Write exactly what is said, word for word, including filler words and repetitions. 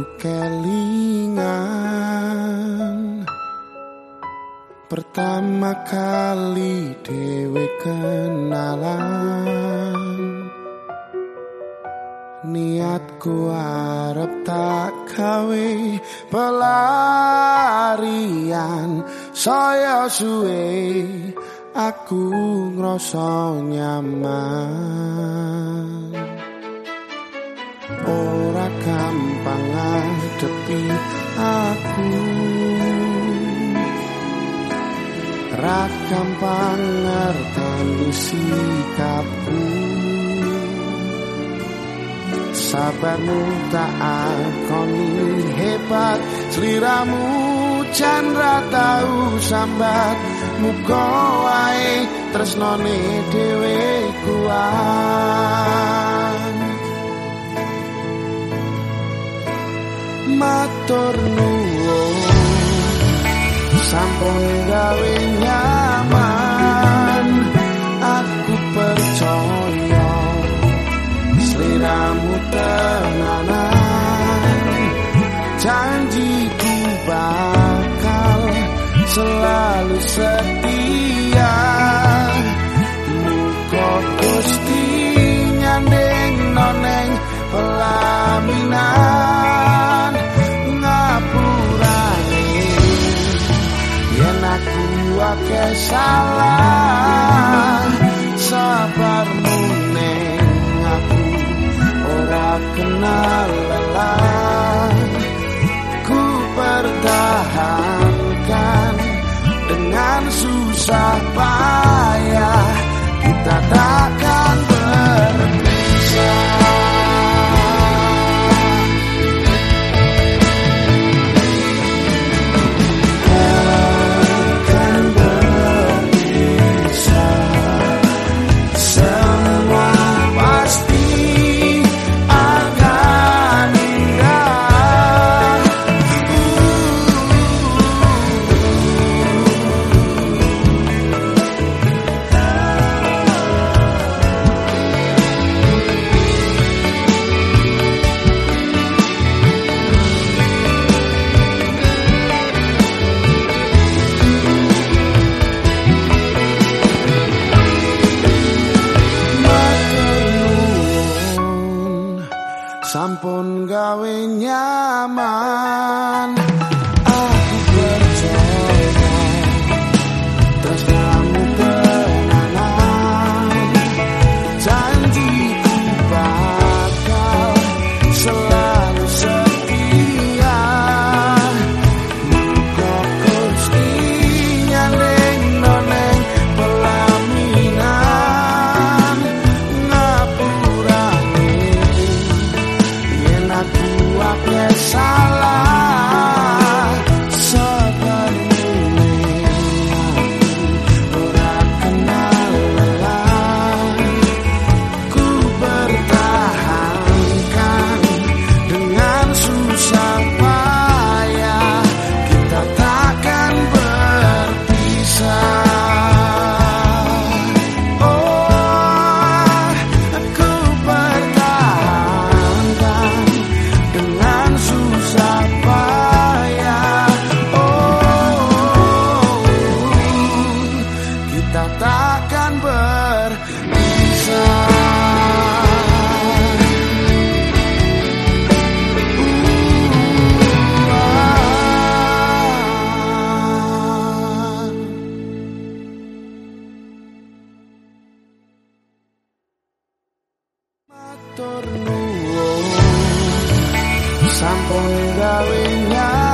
kelingan pertama kali dhewe kenalan. Niatku arep tak gawe pelarian, saya suwe aku ngrasa nyaman. Ora gampang ngadepi aku, ra gampang ngerteni sikapku. Sabarmu tak akoni hebat, sliramu jan ra tau sambat. Muga wae tresnane dhewe kuat. Matur nuwun sampun gawe nyaman, aku percaya sliramu tenanan. Janjiku bakal selalu setia, muga Gusti nyanding noneng pelaminan. Ngapurane yen aku akeh salah, sabarmu neng aku ora kenal lelah. Ku pertahankan dengan susah payah, kita takkan berpisah. Sampun gawe nyaman, aku percaya tresnamu tenanan. Janjiku bakal selalu setia, muga Gusti nyanding noneng pelaminan. Ngapurane aku akeh salah, sabarmu aku ora kenal lelah. Ku bertahankan dengan susah payah, kita takkan berpisah. Takkan berpisah. Matur nuwun sampun gawe nyaman.